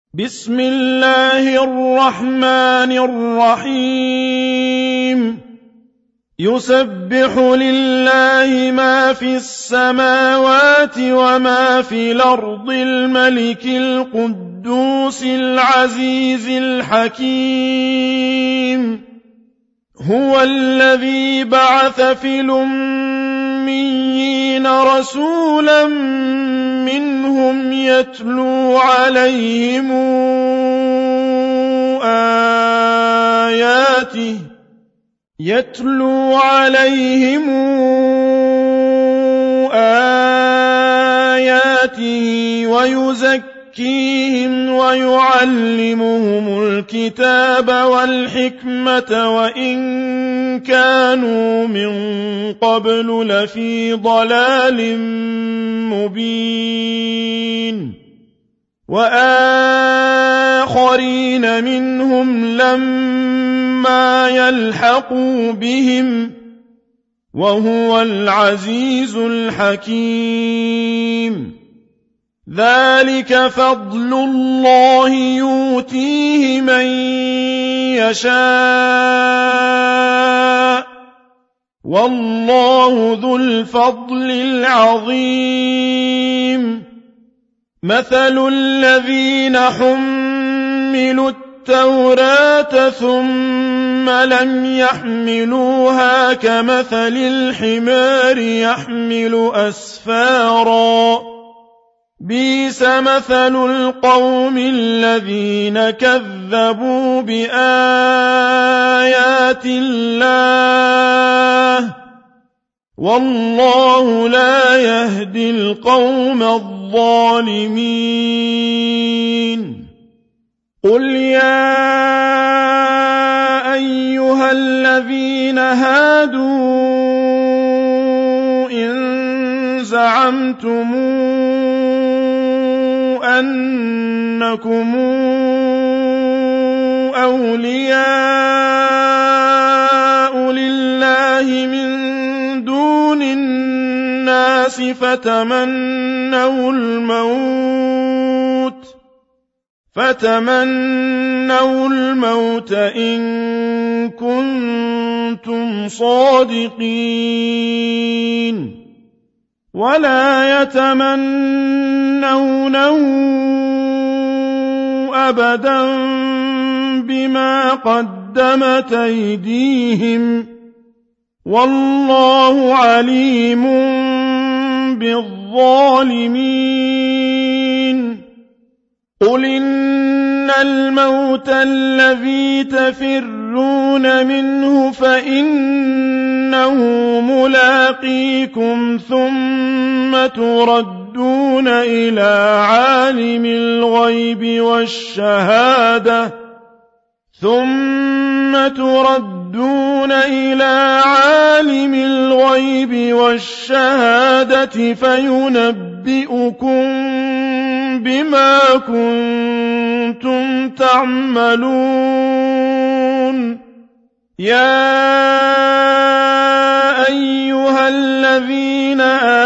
بسم الله الرحمن الرحيم يسبح لله ما في السماوات وما في الأرض الملك القدوس العزيز الحكيم هو الذي بعث في الأميين رسولا منهم يتلو عليهم آياته ويزكيهم ويعلمهم الكتاب والحكمة وإن كانوا من قبل لفي ضلال مبين وآخرين منهم لما يلحقوا بهم وهو العزيز الحكيم ذلك فضل الله يؤتيه من يشاء والله ذو الفضل العظيم مثل الذين حملوا التوراة ثم لم يحملوها كمثل الحمار يحمل أسفارا بئس مثل القوم الذين كذبوا بآيات الله والله لا يهدي القوم الظالمين قل يا أيها الذين هادوا إن زعمتم أنكم أولياء لله من دون الناس فتمنوا الموت إن كنتم صادقين ولا يتمنونه أبدا بما قدمت أيديهم والله عليم بالظالمين قل إن الموت الذي تفرون منه فإنه ملاقيكم ثم تردون إلى عالم الغيب والشهادة فينبئكم بما كنتم تعملون يا أيها الذين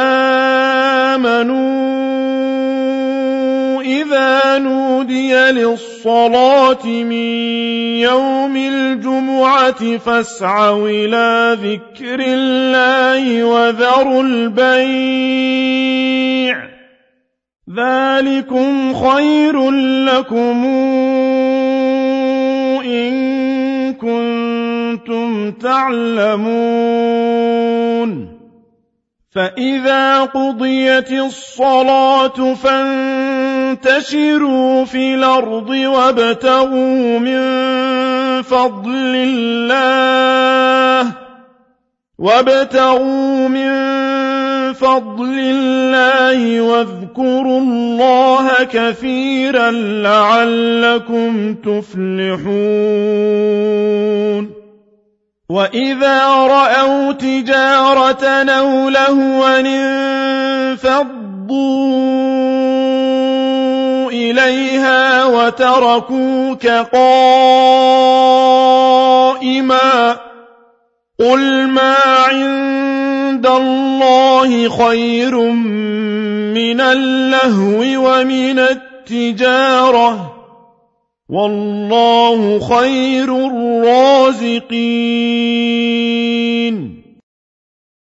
آمنوا إذا نودي للصلاة من يوم الجمعة فاسعوا إلى ذكر الله وذروا البيع ذلكم خير لكم إن كنتم تعلمون فإذا قضيت الصلاة فانتشروا في الأرض وابتغوا من فضل الله واذكروا الله كثيرا لعلكم تفلحون وإذا رأوا تجارة أو لهوا انفضوا إليها وتركوك قائما قل ما عند الله خير من اللهو ومن التجارة والله خير الرازقين